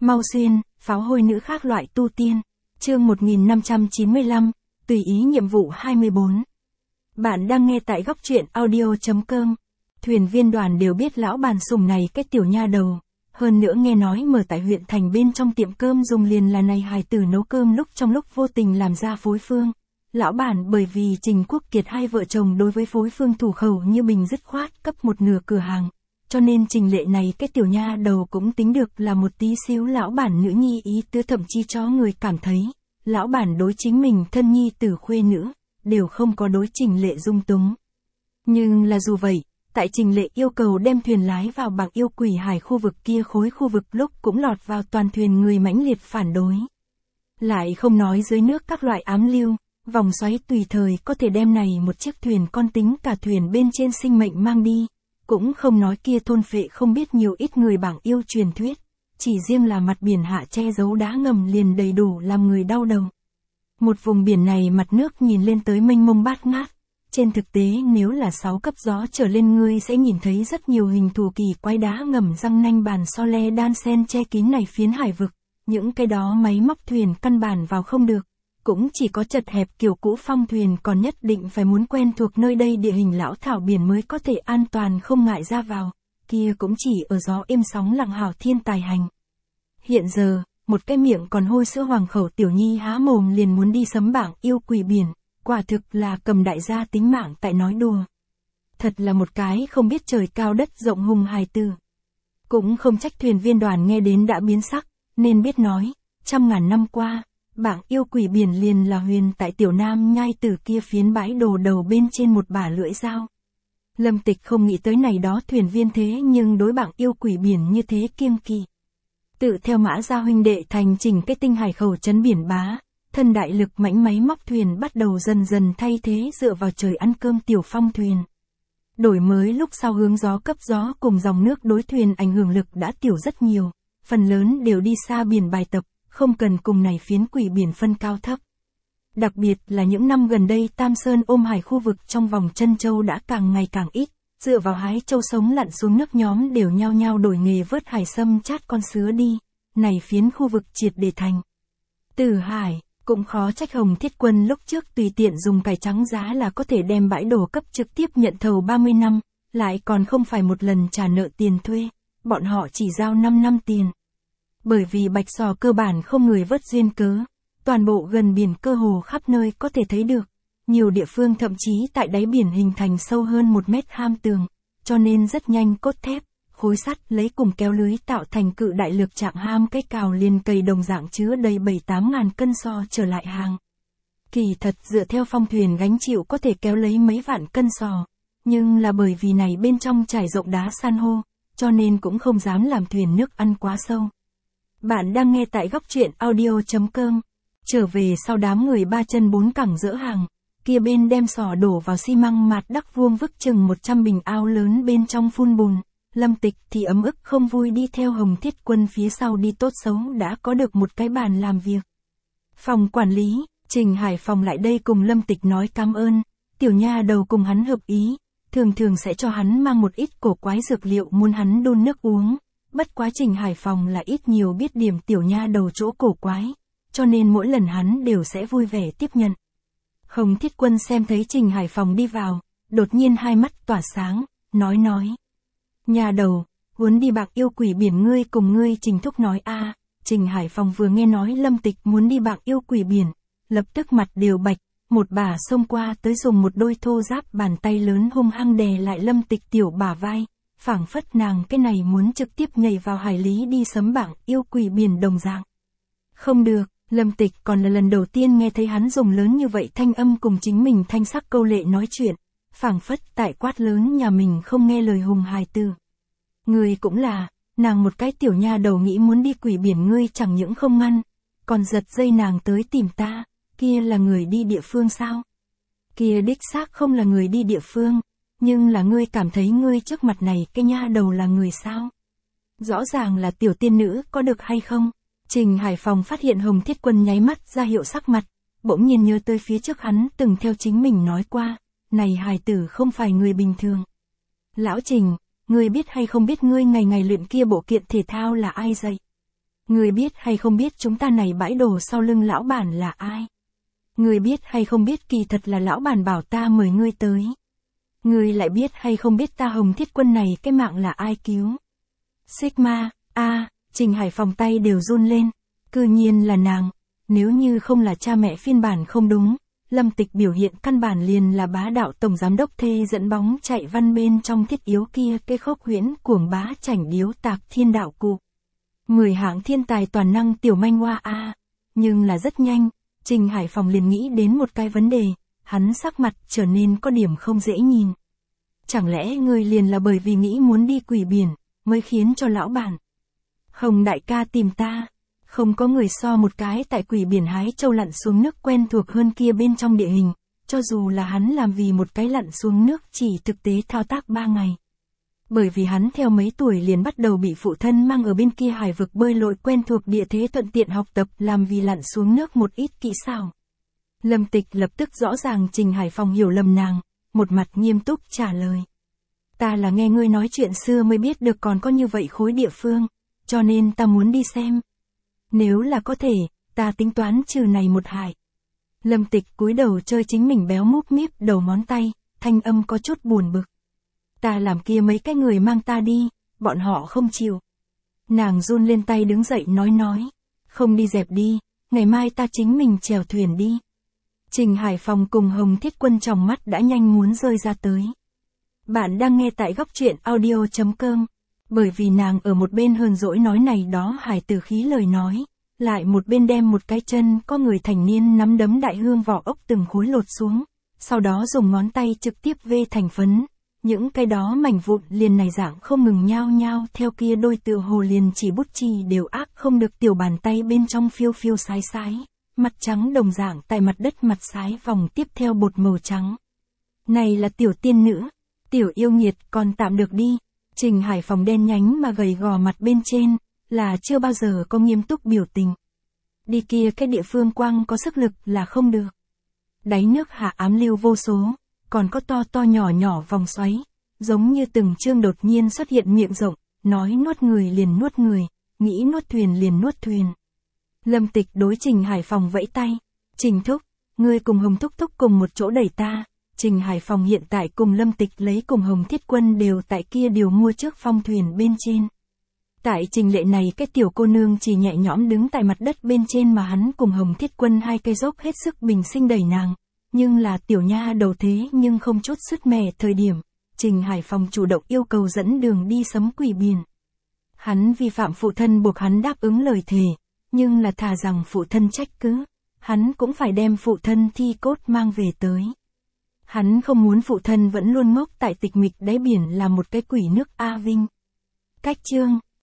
Mau Xuyên, pháo hôi nữ khác loại tu tiên. Chương 1595, tùy ý nhiệm vụ 24. Bạn đang nghe tại góc truyện audio.com. Thuyền viên Đoàn đều biết lão bàn sùng này cái tiểu nha đầu. Hơn nữa nghe nói mở tại huyện thành bên trong tiệm cơm dùng liền là này hài tử nấu cơm trong lúc vô tình làm ra phối phương. Lão bản bởi vì Trình Quốc Kiệt hai vợ chồng đối với phối phương thủ khẩu như bình dứt khoát cấp một nửa cửa hàng. Cho nên Trình Lệ này cái tiểu nha đầu cũng tính được là một tí xíu lão bản nữ nhi ý tứ, thậm chí cho người cảm thấy, lão bản đối chính mình thân nhi tử khuê nữ, đều không có đối Trình Lệ dung túng. Nhưng là dù vậy, tại Trình Lệ yêu cầu đem thuyền lái vào Bạc Yêu Quỷ Hải khu vực kia khối khu vực lúc cũng lọt vào toàn thuyền người mãnh liệt phản đối. Lại không nói dưới nước các loại ám lưu, vòng xoáy tùy thời có thể đem này một chiếc thuyền con tính cả thuyền bên trên sinh mệnh mang đi. Cũng không nói kia thôn phệ không biết nhiều ít người bảng yêu truyền thuyết, chỉ riêng là mặt biển hạ che giấu đá ngầm liền đầy đủ làm người đau đầu. Một vùng biển này mặt nước nhìn lên tới mênh mông bát ngát, trên thực tế nếu là 6 cấp gió trở lên ngươi sẽ nhìn thấy rất nhiều hình thù kỳ quái đá ngầm răng nanh bàn so le đan sen che kín này phiến hải vực, những cái đó máy móc thuyền căn bản vào không được. Cũng chỉ có chật hẹp kiểu cũ phong thuyền còn nhất định phải muốn quen thuộc nơi đây địa hình lão thảo biển mới có thể an toàn không ngại ra vào, kia cũng chỉ ở gió êm sóng lặng hảo thiên tài hành. Hiện giờ, một cái miệng còn hôi sữa hoàng khẩu tiểu nhi há mồm liền muốn đi sấm bảng yêu quỷ biển, quả thực là cầm đại gia tính mạng tại nói đùa. Thật là một cái không biết trời cao đất rộng hùng hài tử. Cũng không trách thuyền viên Đoàn nghe đến đã biến sắc, nên biết nói, trăm ngàn năm qua. Bảng yêu quỷ biển liền là huyền tại tiểu nam nhai từ kia phiến bãi đồ đầu bên trên một bả lưỡi dao. Lâm Tịch không nghĩ tới này đó thuyền viên thế nhưng đối bảng yêu quỷ biển như thế kiêng kỵ. Tự theo Mã gia huynh đệ thành chỉnh cái tinh hải khẩu trấn biển bá, thân đại lực mãnh máy móc thuyền bắt đầu dần dần thay thế dựa vào trời ăn cơm tiểu phong thuyền. Đổi mới lúc sau hướng gió cấp gió cùng dòng nước đối thuyền ảnh hưởng lực đã tiểu rất nhiều, phần lớn đều đi xa biển bài tập. Không cần cùng này phiến quỷ biển phân cao thấp. Đặc biệt là những năm gần đây Tam Sơn ôm hải khu vực trong vòng Trân Châu đã càng ngày càng ít, dựa vào hái châu sống lặn xuống nước nhóm đều nhao nhao đổi nghề vớt hải sâm chát con sứa đi, này phiến khu vực triệt để thành. Từ hải, cũng khó trách Hồng Thiết Quân lúc trước tùy tiện dùng cải trắng giá là có thể đem bãi đổ cấp trực tiếp nhận thầu 30 năm, lại còn không phải một lần trả nợ tiền thuê, bọn họ chỉ giao 5 năm tiền. Bởi vì bạch sò cơ bản không người vớt duyên cớ, toàn bộ gần biển cơ hồ khắp nơi có thể thấy được, nhiều địa phương thậm chí tại đáy biển hình thành sâu hơn 1 mét ham tường, cho nên rất nhanh cốt thép, khối sắt lấy cùng kéo lưới tạo thành cự đại lực trạng ham cái cào liền cầy đồng dạng chứa đầy 7-8 ngàn cân sò trở lại hàng. Kỳ thật dựa theo phong thuyền gánh chịu có thể kéo lấy mấy vạn cân sò, nhưng là bởi vì này bên trong trải rộng đá san hô, cho nên cũng không dám làm thuyền nước ăn quá sâu. Bạn đang nghe tại góc truyện audio.com. Trở về sau đám người 3 chân 4 cẳng dỡ hàng, kia bên đem sò đổ vào xi măng mạt đắc vuông vức chừng 100 bình ao lớn bên trong phun bùn. Lâm Tịch thì ấm ức không vui đi theo Hồng Thiết Quân phía sau đi tốt xấu đã có được một cái bàn làm việc. Phòng quản lý, Trình Hải Phòng lại đây cùng Lâm Tịch nói cảm ơn, tiểu nha đầu cùng hắn hợp ý, thường sẽ cho hắn mang một ít cổ quái dược liệu muốn hắn đun nước uống. Bất quá Trình Hải Phòng là ít nhiều biết điểm tiểu nha đầu chỗ cổ quái, cho nên mỗi lần hắn đều sẽ vui vẻ tiếp nhận. Hồng Thiết Quân xem thấy Trình Hải Phòng đi vào, đột nhiên hai mắt tỏa sáng, nói. Nha đầu, muốn đi Bạc Yêu Quỷ biển ngươi cùng ngươi Trình thúc nói a. Trình Hải Phòng vừa nghe nói Lâm Tịch muốn đi Bạc Yêu Quỷ biển, lập tức mặt đều bạch, một bà xông qua tới dùng một đôi thô giáp bàn tay lớn hung hăng đè lại Lâm Tịch tiểu bả vai. Phảng phất nàng cái này muốn trực tiếp nhảy vào hải lý đi sấm bảng yêu quỷ biển đồng dạng. Không được, Lâm Tịch còn là lần đầu tiên nghe thấy hắn dùng lớn như vậy thanh âm cùng chính mình thanh sắc câu lệ nói chuyện, phảng phất tại quát lớn nhà mình không nghe lời hùng hài tử. Ngươi cũng là, nàng một cái tiểu nha đầu nghĩ muốn đi quỷ biển ngươi chẳng những không ngăn, còn giật dây nàng tới tìm ta, kia là người đi địa phương sao? Kia đích xác không là người đi địa phương. Nhưng là ngươi cảm thấy ngươi trước mặt này cái nha đầu là người sao? Rõ ràng là tiểu tiên nữ có được hay không? Trình Hải Phòng phát hiện Hồng Thiết Quân nháy mắt ra hiệu sắc mặt, bỗng nhiên nhớ tới phía trước hắn từng theo chính mình nói qua, này hài tử không phải người bình thường. Lão Trình, ngươi biết hay không biết ngươi ngày ngày luyện kia bộ kiện thể thao là ai dạy? Người biết hay không biết chúng ta này bãi đồ sau lưng lão bản là ai? Người biết hay không biết kỳ thật là lão bản bảo ta mời ngươi tới. Người lại biết hay không biết ta Hồng Thiết Quân này cái mạng là ai cứu? Sigma, Trình Hải Phòng tay đều run lên. Cư nhiên là nàng. Nếu như không là cha mẹ phiên bản không đúng, Lâm Tịch biểu hiện căn bản liền là bá đạo tổng giám đốc thê dẫn bóng chạy văn bên trong thiết yếu kia cái khốc huyễn cuồng bá chảnh điếu tạc thiên đạo cụ. 10 hạng thiên tài toàn năng tiểu manh hoa Nhưng là rất nhanh, Trình Hải Phòng liền nghĩ đến một cái vấn đề, hắn sắc mặt trở nên có điểm không dễ nhìn. Chẳng lẽ ngươi liền là bởi vì nghĩ muốn đi quỷ biển, mới khiến cho lão bản Hồng đại ca tìm ta? Không có người so một cái tại quỷ biển hái châu lặn xuống nước quen thuộc hơn kia bên trong địa hình, cho dù là hắn làm vì một cái lặn xuống nước chỉ thực tế thao tác 3 ngày. Bởi vì hắn theo mấy tuổi liền bắt đầu bị phụ thân mang ở bên kia hải vực bơi lội quen thuộc địa thế thuận tiện học tập làm vì lặn xuống nước một ít kỹ xảo. Lâm Tịch lập tức rõ ràng Trình Hải Phòng hiểu lầm nàng, một mặt nghiêm túc trả lời. Ta là nghe ngươi nói chuyện xưa mới biết được còn có như vậy khối địa phương, cho nên ta muốn đi xem. Nếu là có thể, ta tính toán trừ này một hại. Lâm Tịch cúi đầu chơi chính mình béo múp míp đầu ngón tay, thanh âm có chút buồn bực. Ta làm kia mấy cái người mang ta đi, bọn họ không chịu. Nàng run lên tay đứng dậy nói. Không đi dẹp đi, ngày mai ta chính mình chèo thuyền đi. Trình Hải Phòng cùng Hồng Thiết Quân trong mắt đã nhanh muốn rơi ra tới. Bạn đang nghe tại góc truyện audio.com. Bởi vì nàng ở một bên hờn dỗi nói này đó hài từ khí lời nói, lại một bên đem một cái chân có người thành niên nắm đấm đại hương vỏ ốc từng khối lột xuống, sau đó dùng ngón tay trực tiếp vê thành phấn, những cái đó mảnh vụn liền này dạng không ngừng nhao nhao theo kia đôi tựa hồ liền chỉ bút chì đều ác không được tiểu bàn tay bên trong phiêu phiêu sái sái, mặt trắng đồng dạng tại mặt đất mặt sái vòng tiếp theo bột màu trắng. Này là tiểu tiên nữ, tiểu yêu nghiệt còn tạm được đi. Trình Hải Phòng đen nhánh mà gầy gò mặt bên trên, là chưa bao giờ có nghiêm túc biểu tình. Đi kia cái địa phương quăng có sức lực là không được. Đáy nước hạ ám lưu vô số, còn có to to nhỏ nhỏ vòng xoáy, giống như từng chương đột nhiên xuất hiện miệng rộng, nói nuốt người liền nuốt người, nghĩ nuốt thuyền liền nuốt thuyền. Lâm Tịch đối Trình Hải Phòng vẫy tay, Trình Thúc, ngươi cùng Hồng Thúc Thúc cùng một chỗ đẩy ta. Trình Hải Phòng hiện tại cùng Lâm Tịch lấy cùng Hồng Thiết Quân đều tại kia điều mua trước phong thuyền bên trên. Tại trình lệ này cái tiểu cô nương chỉ nhẹ nhõm đứng tại mặt đất bên trên mà hắn cùng Hồng Thiết Quân hai cây dốc hết sức bình sinh đẩy nàng. Nhưng là tiểu nha đầu thế nhưng không chút sứt mẻ thời điểm, Trình Hải Phòng chủ động yêu cầu dẫn đường đi sấm quỷ biển. Hắn vi phạm phụ thân buộc hắn đáp ứng lời thề, nhưng là thà rằng phụ thân trách cứ, hắn cũng phải đem phụ thân thi cốt mang về tới. Hắn không muốn phụ thân vẫn luôn ngốc tại tịch mịch đáy biển là một cái quỷ nước A Vinh. Cách chương